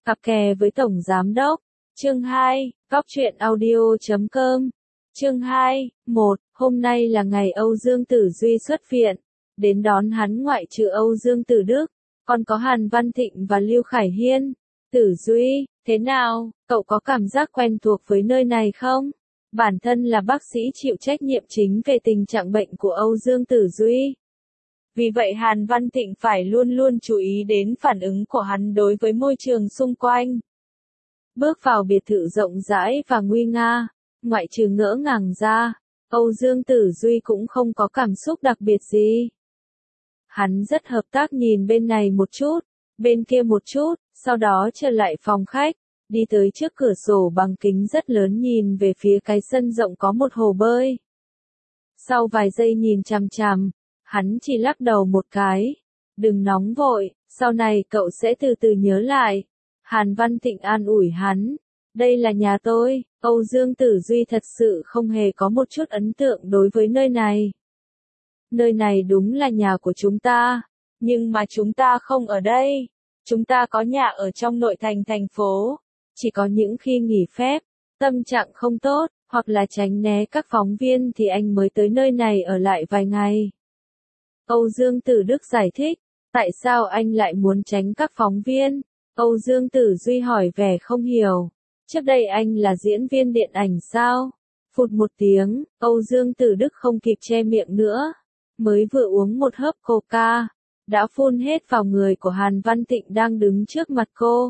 Cặp kè với Tổng Giám Đốc. Chương 2, Góc truyện audio.com. Chương 2, 1, hôm nay là ngày Âu Dương Tử Duy xuất viện. Đến đón hắn ngoại trừ Âu Dương Tử Đức, còn có Hàn Văn Thịnh và Lưu Khải Hiên. Tử Duy, thế nào, cậu có cảm giác quen thuộc với nơi này không? Bản thân là bác sĩ chịu trách nhiệm chính về tình trạng bệnh của Âu Dương Tử Duy. Vì vậy Hàn Văn Thịnh phải luôn luôn chú ý đến phản ứng của hắn đối với môi trường xung quanh. Bước vào biệt thự rộng rãi và nguy nga, ngoại trừ ngỡ ngàng ra, Âu Dương Tử Duy cũng không có cảm xúc đặc biệt gì. Hắn rất hợp tác nhìn bên này một chút, bên kia một chút, sau đó trở lại phòng khách, đi tới trước cửa sổ bằng kính rất lớn nhìn về phía cái sân rộng có một hồ bơi. Sau vài giây nhìn chằm chằm, hắn chỉ lắc đầu một cái. Đừng nóng vội, sau này cậu sẽ từ từ nhớ lại. Hàn Văn Thịnh an ủi hắn. Đây là nhà tôi. Âu Dương Tử Duy thật sự không hề có một chút ấn tượng đối với nơi này. Nơi này đúng là nhà của chúng ta. Nhưng mà chúng ta không ở đây. Chúng ta có nhà ở trong nội thành thành phố. Chỉ có những khi nghỉ phép, tâm trạng không tốt, hoặc là tránh né các phóng viên thì anh mới tới nơi này ở lại vài ngày. Âu Dương Tử Đức giải thích, tại sao anh lại muốn tránh các phóng viên? Âu Dương Tử Duy hỏi vẻ không hiểu. Trước đây anh là diễn viên điện ảnh sao? Phụt một tiếng, Âu Dương Tử Đức không kịp che miệng nữa. Mới vừa uống một hớp coca, đã phun hết vào người của Hàn Văn Thịnh đang đứng trước mặt cô.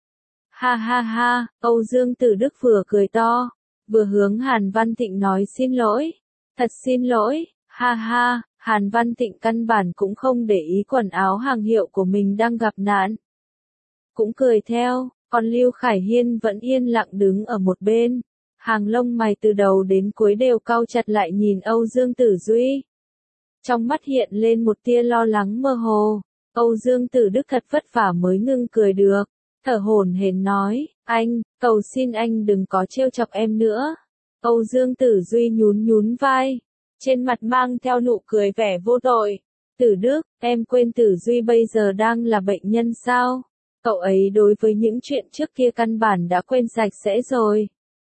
Ha ha ha, Âu Dương Tử Đức vừa cười to, vừa hướng Hàn Văn Thịnh nói xin lỗi. Thật xin lỗi, ha ha. Hàn Văn Thịnh căn bản cũng không để ý quần áo hàng hiệu của mình đang gặp nạn. Cũng cười theo, còn Lưu Khải Hiên vẫn yên lặng đứng ở một bên. Hàng lông mày từ đầu đến cuối đều cau chặt lại nhìn Âu Dương Tử Duy. Trong mắt hiện lên một tia lo lắng mơ hồ. Âu Dương Tử Đức thật vất vả mới ngưng cười được. Thở hổn hển nói, anh, cầu xin anh đừng có trêu chọc em nữa. Âu Dương Tử Duy nhún nhún vai. Trên mặt mang theo nụ cười vẻ vô tội. Tử Đức, em quên Tử Duy bây giờ đang là bệnh nhân sao? Cậu ấy đối với những chuyện trước kia căn bản đã quên sạch sẽ rồi.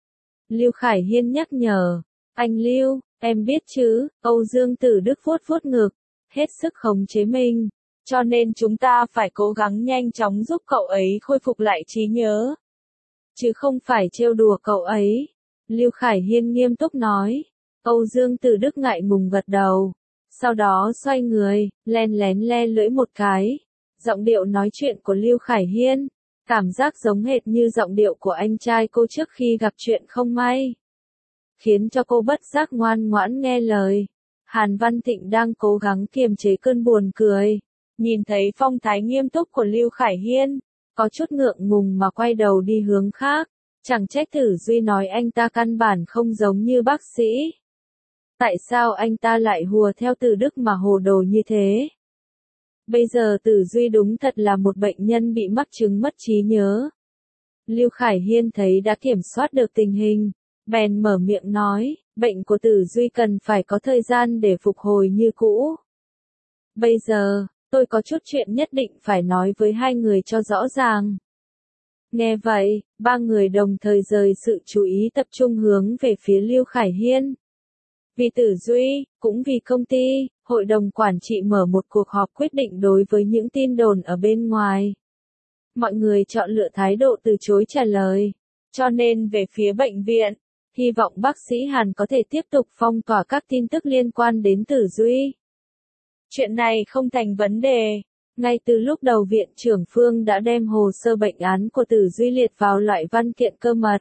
Lưu Khải Hiên nhắc nhở. Anh Lưu, em biết chứ, Âu Dương Tử Đức vuốt vuốt ngực, hết sức khống chế mình. Cho nên chúng ta phải cố gắng nhanh chóng giúp cậu ấy khôi phục lại trí nhớ. Chứ không phải trêu đùa cậu ấy. Lưu Khải Hiên nghiêm túc nói. Âu Dương Tử Đức ngại ngùng gật đầu. Sau đó xoay người, len lén le lưỡi một cái. Giọng điệu nói chuyện của Lưu Khải Hiên, cảm giác giống hệt như giọng điệu của anh trai cô trước khi gặp chuyện không may. Khiến cho cô bất giác ngoan ngoãn nghe lời. Hàn Văn Thịnh đang cố gắng kiềm chế cơn buồn cười. Nhìn thấy phong thái nghiêm túc của Lưu Khải Hiên, có chút ngượng ngùng mà quay đầu đi hướng khác. Chẳng trách Tử Duy nói anh ta căn bản không giống như bác sĩ. Tại sao anh ta lại hùa theo Tử Đức mà hồ đồ như thế? Bây giờ Tử Duy đúng thật là một bệnh nhân bị mắc chứng mất trí nhớ. Lưu Khải Hiên thấy đã kiểm soát được tình hình, bèn mở miệng nói, bệnh của Tử Duy cần phải có thời gian để phục hồi như cũ. Bây giờ, tôi có chút chuyện nhất định phải nói với hai người cho rõ ràng. Nghe vậy, ba người đồng thời rời sự chú ý tập trung hướng về phía Lưu Khải Hiên. Vì Tử Duy, cũng vì công ty, hội đồng quản trị mở một cuộc họp quyết định đối với những tin đồn ở bên ngoài. Mọi người chọn lựa thái độ từ chối trả lời. Cho nên về phía bệnh viện, hy vọng bác sĩ Hàn có thể tiếp tục phong tỏa các tin tức liên quan đến Tử Duy. Chuyện này không thành vấn đề. Ngay từ lúc đầu viện trưởng Phương đã đem hồ sơ bệnh án của Tử Duy liệt vào loại văn kiện cơ mật.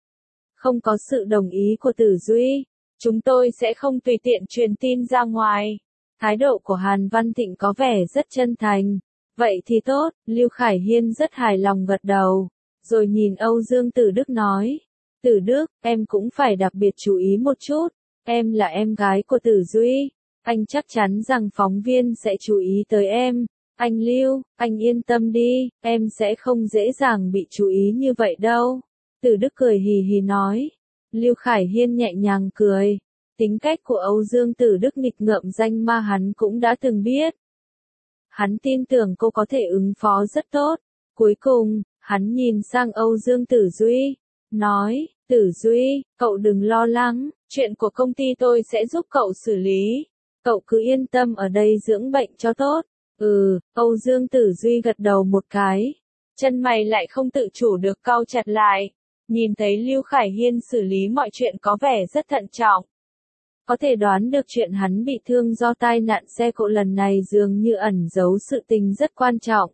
Không có sự đồng ý của Tử Duy, chúng tôi sẽ không tùy tiện truyền tin ra ngoài. Thái độ của Hàn Văn Thịnh có vẻ rất chân thành. Vậy thì tốt, Lưu Khải Hiên rất hài lòng gật đầu. Rồi nhìn Âu Dương Tử Đức nói. Tử Đức, em cũng phải đặc biệt chú ý một chút. Em là em gái của Tử Duy. Anh chắc chắn rằng phóng viên sẽ chú ý tới em. Anh Lưu, anh yên tâm đi, em sẽ không dễ dàng bị chú ý như vậy đâu. Tử Đức cười hì hì nói. Lưu Khải Hiên nhẹ nhàng cười. Tính cách của Âu Dương Tử Đức nghịch ngợm danh ma hắn cũng đã từng biết. Hắn tin tưởng cô có thể ứng phó rất tốt. Cuối cùng, Hắn nhìn sang Âu Dương Tử Duy, nói, Tử Duy, cậu đừng lo lắng, chuyện của công ty tôi sẽ giúp cậu xử lý. Cậu cứ yên tâm ở đây dưỡng bệnh cho tốt. Âu Dương Tử Duy gật đầu một cái. Chân mày lại không tự chủ được cau chặt lại. Nhìn thấy Lưu Khải Hiên xử lý mọi chuyện có vẻ rất thận trọng. Có thể đoán được chuyện hắn bị thương do tai nạn xe cộ lần này dường như ẩn giấu sự tình rất quan trọng.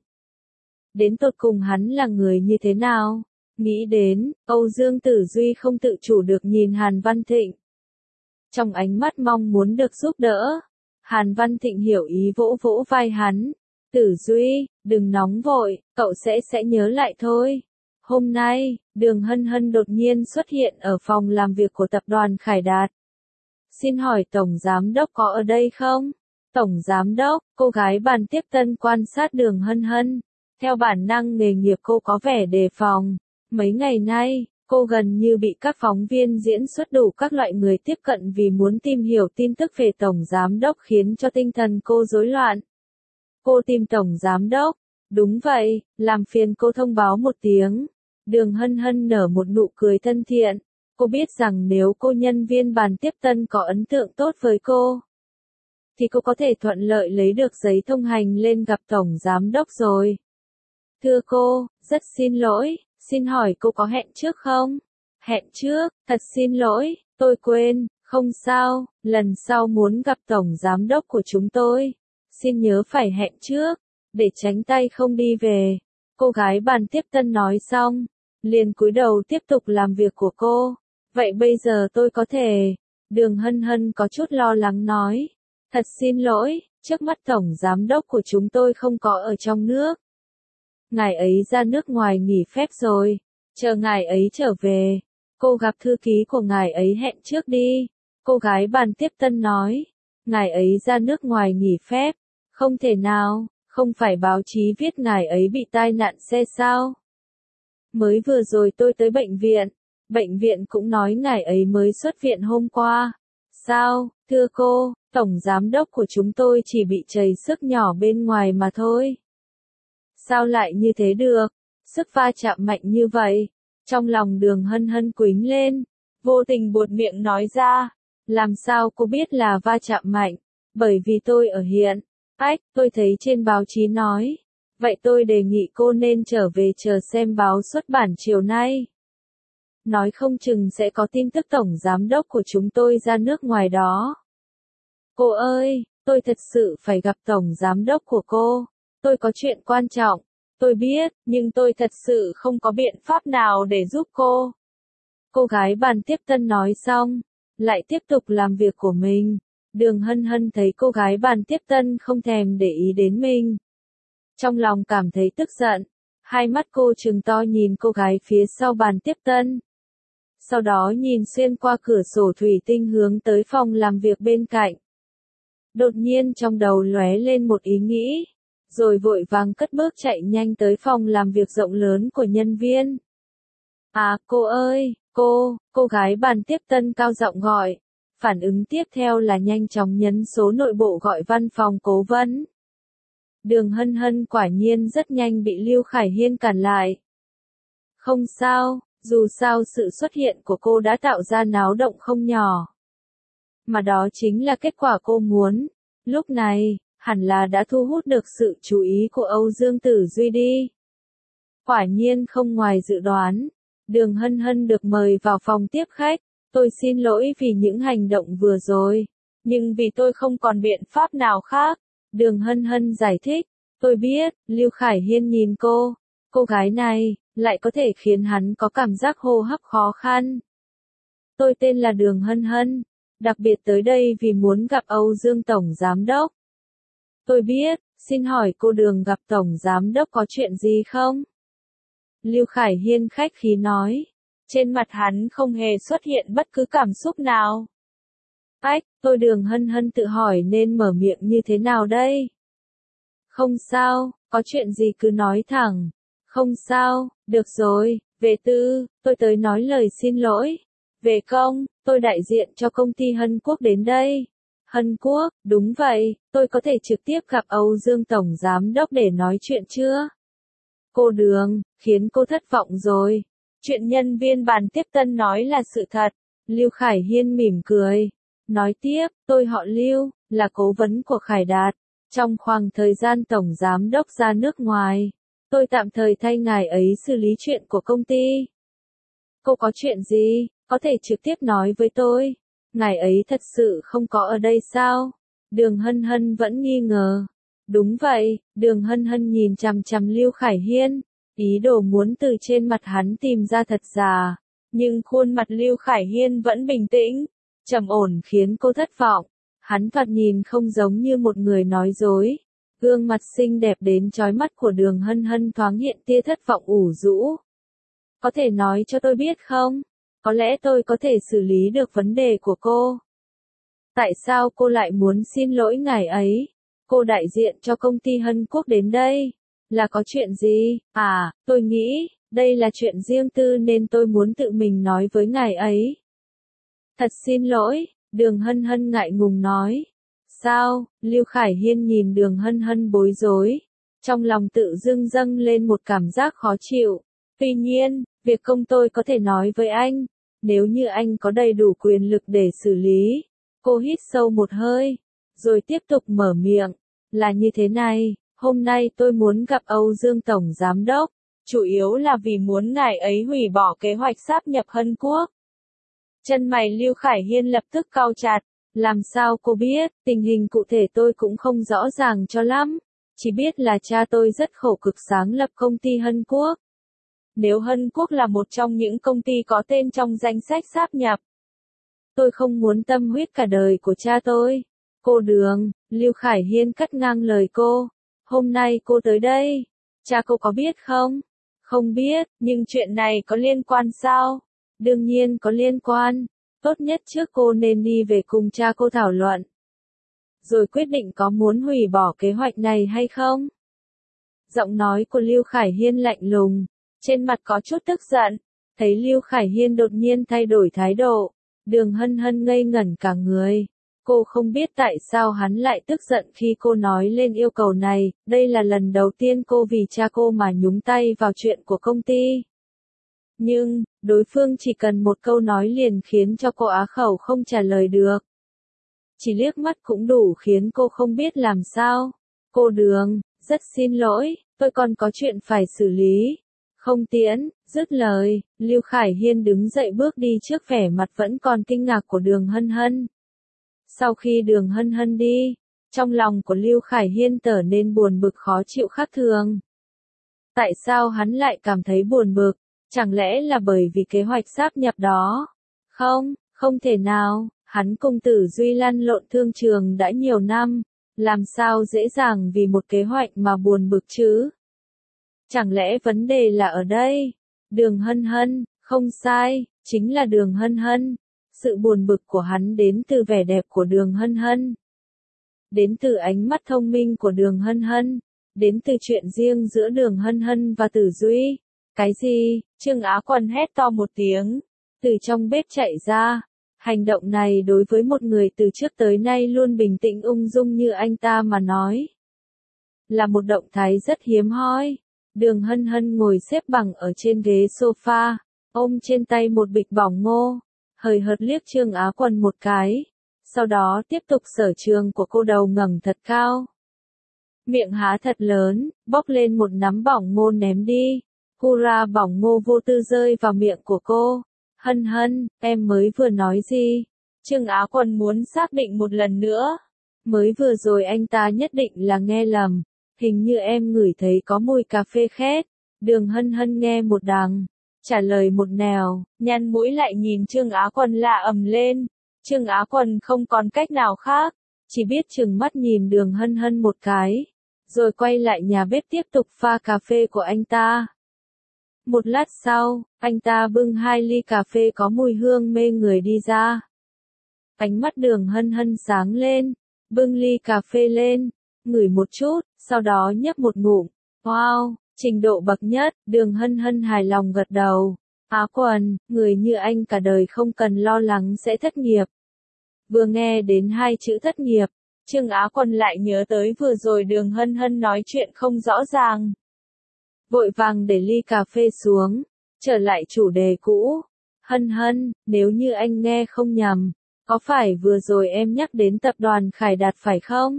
Đến tột cùng hắn là người như thế nào? Nghĩ đến, Âu Dương Tử Duy không tự chủ được nhìn Hàn Văn Thịnh. Trong ánh mắt mong muốn được giúp đỡ, Hàn Văn Thịnh hiểu ý vỗ vỗ vai hắn. Tử Duy, đừng nóng vội, cậu sẽ nhớ lại thôi. Hôm nay, Đường Hân Hân đột nhiên xuất hiện ở phòng làm việc của tập đoàn Khải Đạt. Xin hỏi Tổng Giám Đốc có ở đây không? Tổng Giám Đốc, cô gái bàn tiếp tân quan sát Đường Hân Hân. Theo bản năng nghề nghiệp cô có vẻ đề phòng. Mấy ngày nay, cô gần như bị các phóng viên diễn xuất đủ các loại người tiếp cận vì muốn tìm hiểu tin tức về Tổng Giám Đốc khiến cho tinh thần cô rối loạn. Cô tìm Tổng Giám Đốc. Đúng vậy, làm phiền cô thông báo một tiếng. Đường Hân Hân nở một nụ cười thân thiện. Cô biết rằng nếu cô nhân viên bàn tiếp tân có ấn tượng tốt với cô, thì cô có thể thuận lợi lấy được giấy thông hành lên gặp Tổng Giám Đốc rồi. Thưa cô, rất xin lỗi, xin hỏi cô có hẹn trước không? Hẹn trước, thật xin lỗi, tôi quên, không sao, lần sau muốn gặp Tổng Giám Đốc của chúng tôi, xin nhớ phải hẹn trước, để tránh tay không đi về. Cô gái bàn tiếp tân nói xong, liền cúi đầu tiếp tục làm việc của cô. Vậy bây giờ tôi có thể... Đường Hân Hân có chút lo lắng nói. Thật xin lỗi, trước mắt Tổng Giám Đốc của chúng tôi không có ở trong nước. Ngài ấy ra nước ngoài nghỉ phép rồi, chờ ngài ấy trở về. Cô gặp thư ký của ngài ấy hẹn trước đi. Cô gái bàn tiếp tân nói. Ngài ấy ra nước ngoài nghỉ phép. Không thể nào, không phải báo chí viết ngài ấy bị tai nạn xe sao? Mới vừa rồi tôi tới bệnh viện cũng nói ngài ấy mới xuất viện hôm qua. Sao, thưa cô, Tổng Giám Đốc của chúng tôi chỉ bị trầy xước nhỏ bên ngoài mà thôi. Sao lại như thế được? Sức va chạm mạnh như vậy. Trong lòng Đường Hân Hân quĩnh lên, vô tình buột miệng nói ra. Làm sao cô biết là va chạm mạnh? Bởi vì tôi ở hiện. Tôi thấy trên báo chí nói. Vậy tôi đề nghị cô nên trở về chờ xem báo xuất bản chiều nay. Nói không chừng sẽ có tin tức Tổng Giám Đốc của chúng tôi ra nước ngoài đó. Cô ơi, tôi thật sự phải gặp Tổng Giám Đốc của cô. Tôi có chuyện quan trọng. Tôi biết, nhưng tôi thật sự không có biện pháp nào để giúp cô. Cô gái bàn tiếp tân nói xong, lại tiếp tục làm việc của mình. Đường Hân Hân thấy cô gái bàn tiếp tân không thèm để ý đến mình. Trong lòng cảm thấy tức giận. Hai mắt cô trừng to nhìn cô gái phía sau bàn tiếp tân. Sau đó nhìn xuyên qua cửa sổ thủy tinh hướng tới phòng làm việc bên cạnh. Đột nhiên trong đầu lóe lên một ý nghĩ, rồi vội vàng cất bước chạy nhanh tới phòng làm việc rộng lớn của nhân viên. À, cô ơi, cô gái bàn tiếp tân cao giọng gọi. Phản ứng tiếp theo là nhanh chóng nhấn số nội bộ gọi văn phòng cố vấn. Đường Hân Hân quả nhiên rất nhanh bị Lưu Khải Hiên cản lại. Không sao, dù sao sự xuất hiện của cô đã tạo ra náo động không nhỏ. Mà đó chính là kết quả cô muốn. Lúc này, hẳn là đã thu hút được sự chú ý của Âu Dương Tử Duy đi. Quả nhiên không ngoài dự đoán. Đường Hân Hân được mời vào phòng tiếp khách. Tôi xin lỗi vì những hành động vừa rồi. Nhưng vì tôi không còn biện pháp nào khác. Đường Hân Hân giải thích. Tôi biết, Lưu Khải Hiên nhìn cô gái này, lại có thể khiến hắn có cảm giác hô hấp khó khăn. Tôi tên là Đường Hân Hân, đặc biệt tới đây vì muốn gặp Âu Dương Tổng Giám Đốc. Tôi biết, xin hỏi cô Đường gặp Tổng Giám Đốc có chuyện gì không? Lưu Khải Hiên khách khí nói. Trên mặt hắn không hề xuất hiện bất cứ cảm xúc nào. Tôi Đường Hân Hân tự hỏi nên mở miệng như thế nào đây? Không sao, có chuyện gì cứ nói thẳng. Không sao, được rồi, về tư, tôi tới nói lời xin lỗi. Về công, tôi đại diện cho công ty Hân Quốc đến đây. Hân Quốc, đúng vậy, tôi có thể trực tiếp gặp Âu Dương Tổng Giám Đốc để nói chuyện chưa? Cô Đường, khiến cô thất vọng rồi. Chuyện nhân viên bàn tiếp tân nói là sự thật. Lưu Khải Hiên mỉm cười. Nói tiếp, tôi họ Lưu, là cố vấn của Khải Đạt. Trong khoảng thời gian Tổng Giám đốc ra nước ngoài, tôi tạm thời thay ngài ấy xử lý chuyện của công ty. Cô có chuyện gì, có thể trực tiếp nói với tôi. Ngài ấy thật sự không có ở đây sao? Đường Hân Hân vẫn nghi ngờ. Đúng vậy, Đường Hân Hân nhìn chằm chằm Lưu Khải Hiên, ý đồ muốn từ trên mặt hắn tìm ra thật giả. Nhưng khuôn mặt Lưu Khải Hiên vẫn bình tĩnh, trầm ổn khiến cô thất vọng. Hắn thoạt nhìn không giống như một người nói dối. Gương mặt xinh đẹp đến chói mắt của Đường Hân Hân thoáng hiện tia thất vọng ủ rũ. Có thể nói cho tôi biết không? Có lẽ tôi có thể xử lý được vấn đề của cô. Tại sao cô lại muốn xin lỗi ngài ấy? Cô đại diện cho công ty Hân Quốc đến đây. Là có chuyện gì? À, tôi nghĩ, đây là chuyện riêng tư nên tôi muốn tự mình nói với ngài ấy. Thật xin lỗi, Đường Hân Hân ngại ngùng nói. Sao? Lưu Khải Hiên nhìn Đường Hân Hân bối rối. Trong lòng tự dưng dâng lên một cảm giác khó chịu. Tuy nhiên, việc công tôi có thể nói với anh. Nếu như anh có đầy đủ quyền lực để xử lý. Cô hít sâu một hơi, rồi tiếp tục mở miệng. Là như thế này, hôm nay tôi muốn gặp Âu Dương Tổng Giám đốc. Chủ yếu là vì muốn ngài ấy hủy bỏ kế hoạch sáp nhập Hân Quốc. Chân mày Lưu Khải Hiên lập tức cau chặt. Làm sao cô biết, tình hình cụ thể tôi cũng không rõ ràng cho lắm. Chỉ biết là cha tôi rất khổ cực sáng lập công ty Hân Quốc. Nếu Hân Quốc là một trong những công ty có tên trong danh sách sáp nhập, tôi không muốn tâm huyết cả đời của cha tôi. Cô Đường, Lưu Khải Hiên cắt ngang lời cô. Hôm nay cô tới đây, cha cô có biết không? Không biết, nhưng chuyện này có liên quan sao? Đương nhiên có liên quan. Tốt nhất trước cô nên đi về cùng cha cô thảo luận. Rồi quyết định có muốn hủy bỏ kế hoạch này hay không? Giọng nói của Lưu Khải Hiên lạnh lùng, trên mặt có chút tức giận. Thấy Lưu Khải Hiên đột nhiên thay đổi thái độ, Đường Hân Hân ngây ngẩn cả người. Cô không biết tại sao hắn lại tức giận khi cô nói lên yêu cầu này, đây là lần đầu tiên cô vì cha cô mà nhúng tay vào chuyện của công ty. Nhưng, đối phương chỉ cần một câu nói liền khiến cho cô á khẩu không trả lời được. Chỉ liếc mắt cũng đủ khiến cô không biết làm sao. Cô Đường, rất xin lỗi, tôi còn có chuyện phải xử lý. Không tiễn, dứt lời, Lưu Khải Hiên đứng dậy bước đi trước vẻ mặt vẫn còn kinh ngạc của Đường Hân Hân. Sau khi Đường Hân Hân đi, trong lòng của Lưu Khải Hiên trở nên buồn bực khó chịu khác thường. Tại sao hắn lại cảm thấy buồn bực? Chẳng lẽ là bởi vì kế hoạch sáp nhập đó? Không, không thể nào, hắn cùng Tử Duy lăn lộn thương trường đã nhiều năm, làm sao dễ dàng vì một kế hoạch mà buồn bực chứ? Chẳng lẽ vấn đề là ở đây? Đường Hân Hân, không sai, chính là Đường Hân Hân. Sự buồn bực của hắn đến từ vẻ đẹp của Đường Hân Hân. Đến từ ánh mắt thông minh của Đường Hân Hân. Đến từ chuyện riêng giữa Đường Hân Hân và Tử Duy. Cái gì? Trương Á Quân hét to một tiếng. Từ trong bếp chạy ra. Hành động này đối với một người từ trước tới nay luôn bình tĩnh ung dung như anh ta mà nói, là một động thái rất hiếm hoi. Đường Hân Hân ngồi xếp bằng ở trên ghế sofa, ôm trên tay một bịch bỏng ngô, hời hợt liếc Trương Á Quân một cái, sau đó tiếp tục sở trường của cô đầu ngẩng thật cao. Miệng há thật lớn, bóc lên một nắm bỏng ngô ném đi, hurra bỏng ngô vô tư rơi vào miệng của cô. Hân Hân, em mới vừa nói gì? Trương Á Quân muốn xác định một lần nữa. Mới vừa rồi anh ta nhất định là nghe lầm. Hình như em ngửi thấy có mùi cà phê khét. Đường Hân Hân nghe một đằng, trả lời một nẻo, nhăn mũi lại nhìn Trương Á Quân lạ ầm lên. Trương Á Quân không còn cách nào khác, chỉ biết trừng mắt nhìn Đường Hân Hân một cái, rồi quay lại nhà bếp tiếp tục pha cà phê của anh ta. Một lát sau, anh ta bưng 2 ly cà phê có mùi hương mê người đi ra. Ánh mắt Đường Hân Hân sáng lên, bưng ly cà phê lên, ngửi một chút, sau đó nhấp một ngụm. Wow, trình độ bậc nhất, Đường Hân Hân hài lòng gật đầu. Á Quân, người như anh cả đời không cần lo lắng sẽ thất nghiệp. Vừa nghe đến 2 chữ thất nghiệp, Trương Á Quân lại nhớ tới vừa rồi Đường Hân Hân nói chuyện không rõ ràng. vội vàng để ly cà phê xuống, trở lại chủ đề cũ. Hân Hân, nếu như anh nghe không nhầm, có phải vừa rồi em nhắc đến tập đoàn Khải Đạt phải không?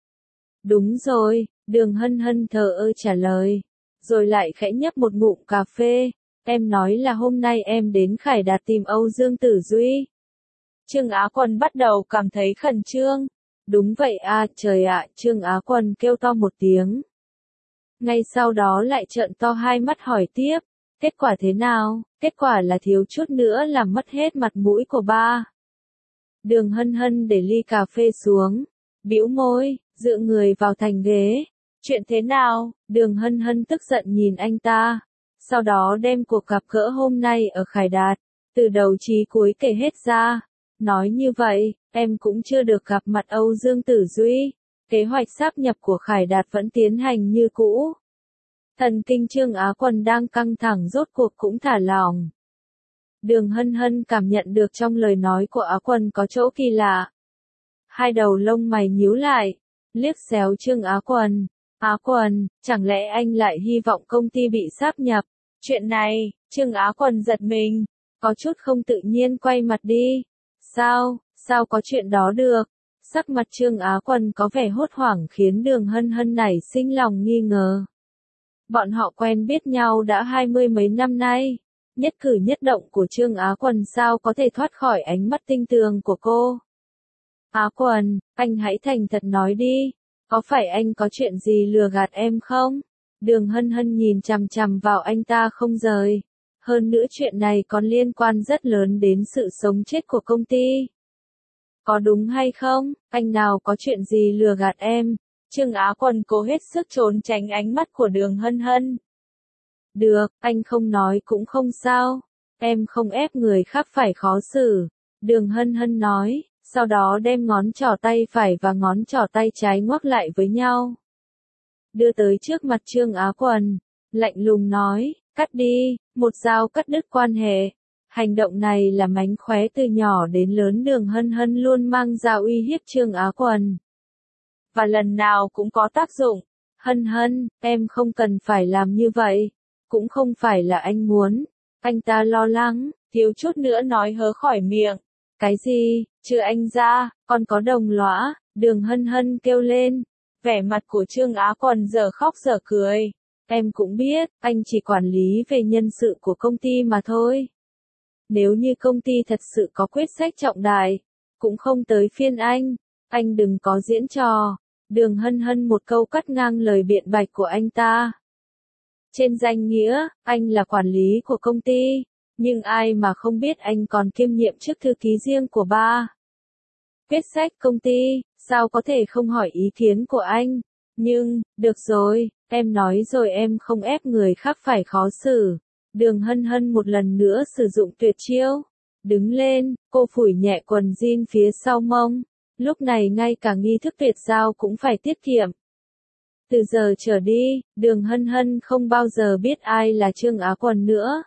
Đúng rồi, Đường Hân Hân thờ ơ trả lời, rồi lại khẽ nhấp một ngụm cà phê. Em nói là hôm nay em đến Khải Đạt tìm Âu Dương Tử Duy. Trương Á Quân bắt đầu cảm thấy khẩn trương. Đúng vậy à, trời ạ, Trương Á Quân kêu to một tiếng. Ngay sau đó lại trợn to hai mắt hỏi tiếp, kết quả thế nào? Kết quả là thiếu chút nữa làm mất hết mặt mũi của ba. Đường Hân Hân để ly cà phê xuống, bĩu môi, dựa người vào thành ghế. Chuyện thế nào? Đường Hân Hân tức giận nhìn anh ta. Sau đó đem cuộc gặp gỡ hôm nay ở Khải Đạt, từ đầu chí cuối kể hết ra. Nói như vậy, em cũng chưa được gặp mặt Âu Dương Tử Duy. Kế hoạch sáp nhập của Khải Đạt vẫn tiến hành như cũ. Thần kinh Trương Á Quân đang căng thẳng rốt cuộc cũng thả lỏng. Đường Hân Hân cảm nhận được trong lời nói của Á Quân có chỗ kỳ lạ. Hai đầu lông mày nhíu lại, liếc xéo Trương Á Quân. Á Quân, chẳng lẽ anh lại hy vọng công ty bị sáp nhập? Chuyện này, Trương Á Quân giật mình, có chút không tự nhiên quay mặt đi. Sao có chuyện đó được? Sắc mặt Trương Á Quân có vẻ hốt hoảng khiến Đường Hân Hân nảy sinh lòng nghi ngờ. Bọn họ quen biết nhau đã 20 mấy năm nay. Nhất cử nhất động của Trương Á Quân sao có thể thoát khỏi ánh mắt tinh tường của cô? Á Quân, anh hãy thành thật nói đi. Có phải anh có chuyện gì lừa gạt em không? Đường Hân Hân nhìn chằm chằm vào anh ta không rời. Hơn nữa chuyện này còn liên quan rất lớn đến sự sống chết của công ty. Có đúng hay không? Anh nào có chuyện gì lừa gạt em? Trương Á Quân cố hết sức trốn tránh ánh mắt của Đường Hân Hân. Được, anh không nói cũng không sao. Em không ép người khác phải khó xử. Đường Hân Hân nói, sau đó đem ngón trỏ tay phải và ngón trỏ tay trái ngoắc lại với nhau. Đưa tới trước mặt Trương Á Quân, lạnh lùng nói, cắt đi, một dao cắt đứt quan hệ. Hành động này là mánh khóe từ nhỏ đến lớn. Đường Hân Hân luôn mang dao uy hiếp Trương Á Quân. Và lần nào cũng có tác dụng. Hân Hân, em không cần phải làm như vậy. Cũng không phải là anh muốn. Anh ta lo lắng, thiếu chút nữa nói hớ khỏi miệng. Cái gì, trừ anh ra, còn có đồng lõa. Đường Hân Hân kêu lên. Vẻ mặt của Trương Á Quân giờ khóc giờ cười. Em cũng biết, anh chỉ quản lý về nhân sự của công ty mà thôi. Nếu như công ty thật sự có quyết sách trọng đại, cũng không tới phiên anh đừng có diễn trò. Đường Hân Hân một câu cắt ngang lời biện bạch của anh ta. Trên danh nghĩa, anh là quản lý của công ty, nhưng ai mà không biết anh còn kiêm nhiệm chức thư ký riêng của ba. Quyết sách công ty, sao có thể không hỏi ý kiến của anh? Nhưng, được rồi, em nói rồi em không ép người khác phải khó xử. Đường Hân Hân một lần nữa sử dụng tuyệt chiêu. Đứng lên, cô phủi nhẹ quần jean phía sau mông. Lúc này ngay cả nghi thức tuyệt giao cũng phải tiết kiệm. Từ giờ trở đi, Đường Hân Hân không bao giờ biết ai là Trương Á Quân nữa.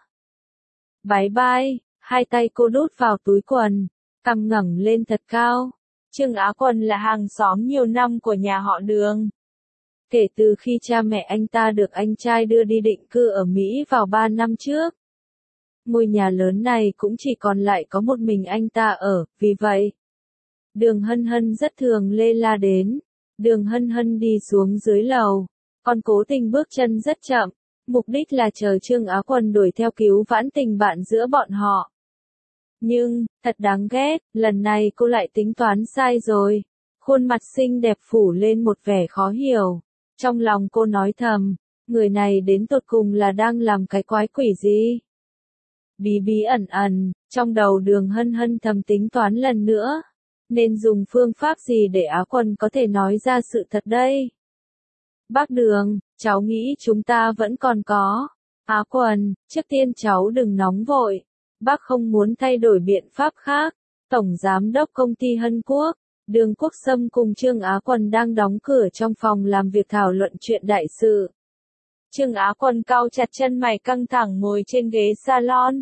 Bye bye, hai tay cô đút vào túi quần, cằm ngẩng lên thật cao. Trương Á Quân là hàng xóm nhiều năm của nhà họ Đường. Kể từ khi cha mẹ anh ta được anh trai đưa đi định cư ở Mỹ vào 3 năm trước. Ngôi nhà lớn này cũng chỉ còn lại có một mình anh ta ở, vì vậy. Đường Hân Hân rất thường lê la đến. Đường Hân Hân đi xuống dưới lầu, còn cố tình bước chân rất chậm, mục đích là chờ Trương Á Quân đuổi theo cứu vãn tình bạn giữa bọn họ. Nhưng, thật đáng ghét, lần này cô lại tính toán sai rồi. Khuôn mặt xinh đẹp phủ lên một vẻ khó hiểu. Trong lòng cô nói thầm, người này đến tột cùng là đang làm cái quái quỷ gì? Bí bí ẩn ẩn, trong đầu Đường Hân Hân thầm tính toán lần nữa. Nên dùng phương pháp gì để Á Quân có thể nói ra sự thật đây? Bác Đường, cháu nghĩ chúng ta vẫn còn có. Á Quân, trước tiên cháu đừng nóng vội. Bác không muốn thay đổi biện pháp khác. Tổng Giám đốc công ty Hân Quốc, Đường Quốc Sâm cùng Trương Á Quân đang đóng cửa trong phòng làm việc thảo luận chuyện đại sự. Trương Á Quân cau chặt chân mày căng thẳng ngồi trên ghế salon.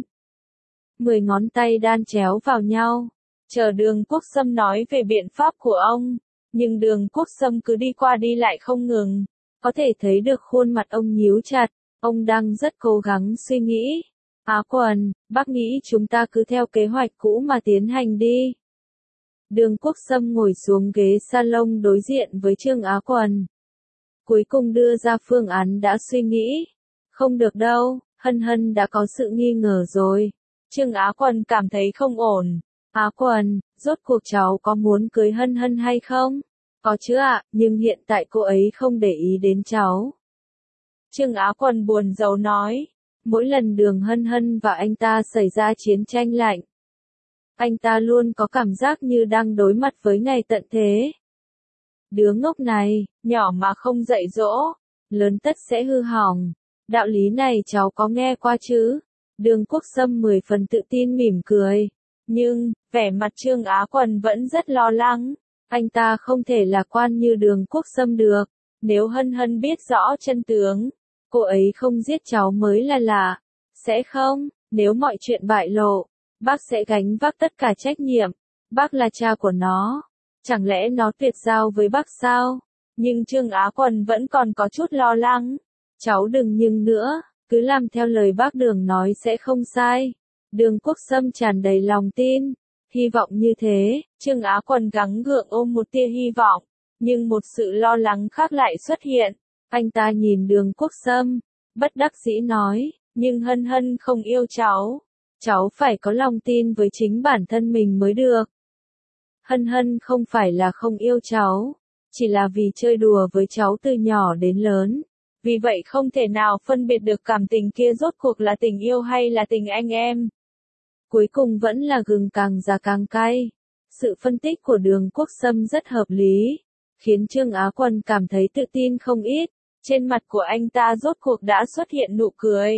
10 ngón tay đan chéo vào nhau. Chờ Đường Quốc Sâm nói về biện pháp của ông. Nhưng Đường Quốc Sâm cứ đi qua đi lại không ngừng. Có thể thấy được khuôn mặt ông nhíu chặt. Ông đang rất cố gắng suy nghĩ. Á Quần, bác nghĩ chúng ta cứ theo kế hoạch cũ mà tiến hành đi. Đường Quốc Sâm ngồi xuống ghế salon đối diện với Trương Á Quần. Cuối cùng đưa ra phương án đã suy nghĩ. Không được đâu, Hân Hân đã có sự nghi ngờ rồi. Trương Á Quần cảm thấy không ổn. Á Quần, rốt cuộc cháu có muốn cưới Hân Hân hay không? Có chứ ạ, nhưng hiện tại cô ấy không để ý đến cháu. Trương Á Quần buồn rầu nói. Mỗi lần Đường Hân Hân và anh ta xảy ra chiến tranh lạnh, anh ta luôn có cảm giác như đang đối mặt với ngày tận thế. Đứa ngốc này, nhỏ mà không dạy dỗ, lớn tất sẽ hư hỏng. Đạo lý này cháu có nghe qua chứ? Đường Quốc Sâm 10 phần tự tin mỉm cười. Nhưng, vẻ mặt Trương Á Quần vẫn rất lo lắng. Anh ta không thể lạc quan như Đường Quốc Sâm được. Nếu Hân Hân biết rõ chân tướng, cô ấy không giết cháu mới là lạ. Sẽ không, nếu mọi chuyện bại lộ, bác sẽ gánh vác tất cả trách nhiệm. Bác là cha của nó. Chẳng lẽ nó tuyệt giao với bác sao? Nhưng Trương Á Quần vẫn còn có chút lo lắng. Cháu đừng nhưng nữa, cứ làm theo lời bác Đường nói sẽ không sai. Đường Quốc Sâm tràn đầy lòng tin. Hy vọng như thế, Trương Á Quần gắng gượng ôm một tia hy vọng. Nhưng một sự lo lắng khác lại xuất hiện. Anh ta nhìn Đường Quốc Sâm, bất đắc dĩ nói, nhưng Hân Hân không yêu cháu. Cháu phải có lòng tin với chính bản thân mình mới được. Hân Hân không phải là không yêu cháu, chỉ là vì chơi đùa với cháu từ nhỏ đến lớn. Vì vậy không thể nào phân biệt được cảm tình kia rốt cuộc là tình yêu hay là tình anh em. Cuối cùng vẫn là gừng càng già càng cay. Sự phân tích của Đường Quốc Sâm rất hợp lý, khiến Trương Á Quần cảm thấy tự tin không ít. Trên mặt của anh ta rốt cuộc đã xuất hiện nụ cười.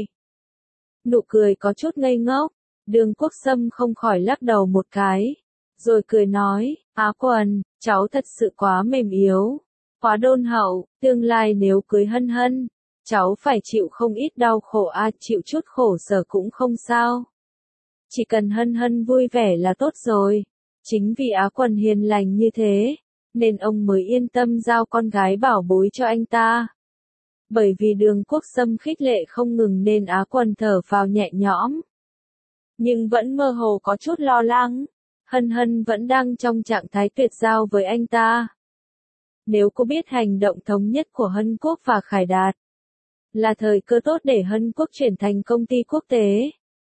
Nụ cười có chút ngây ngốc. Đường Quốc Sâm không khỏi lắc đầu một cái, rồi cười nói, Á Quần, cháu thật sự quá mềm yếu, quá đôn hậu, tương lai nếu cưới Hân Hân, cháu phải chịu không ít đau khổ chịu chút khổ sở cũng không sao. Chỉ cần Hân Hân vui vẻ là tốt rồi. Chính vì Á Quần hiền lành như thế, nên ông mới yên tâm giao con gái bảo bối cho anh ta. Bởi vì Đường Quốc Sâm khích lệ không ngừng nên Á Quần thở phào nhẹ nhõm. Nhưng vẫn mơ hồ có chút lo lắng. Hân Hân vẫn đang trong trạng thái tuyệt giao với anh ta. Nếu cô biết hành động thống nhất của Hân Quốc và Khải Đạt là thời cơ tốt để Hân Quốc chuyển thành công ty quốc tế.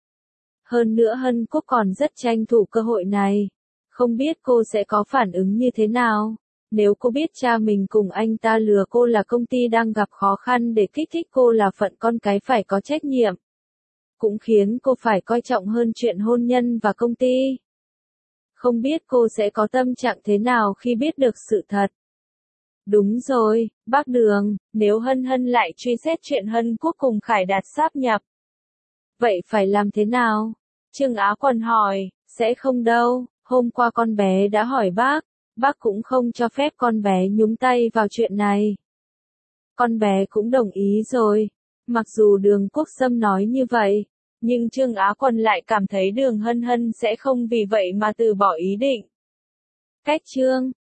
Hơn nữa Hân Quốc còn rất tranh thủ cơ hội này. Không biết cô sẽ có phản ứng như thế nào. Nếu cô biết cha mình cùng anh ta lừa cô là công ty đang gặp khó khăn để kích thích cô là phận con cái phải có trách nhiệm. Cũng khiến cô phải coi trọng hơn chuyện hôn nhân và công ty. Không biết cô sẽ có tâm trạng thế nào khi biết được sự thật. Đúng rồi, bác Đường, nếu Hân Hân lại truy xét chuyện Hân Quốc cùng Khải Đạt sáp nhập. Vậy phải làm thế nào? Trương Á Quần hỏi, sẽ không đâu, hôm qua con bé đã hỏi bác cũng không cho phép con bé nhúng tay vào chuyện này. Con bé cũng đồng ý rồi, mặc dù Đường Quốc Sâm nói như vậy, nhưng Trương Á Quần lại cảm thấy Đường Hân Hân sẽ không vì vậy mà từ bỏ ý định. Cách chương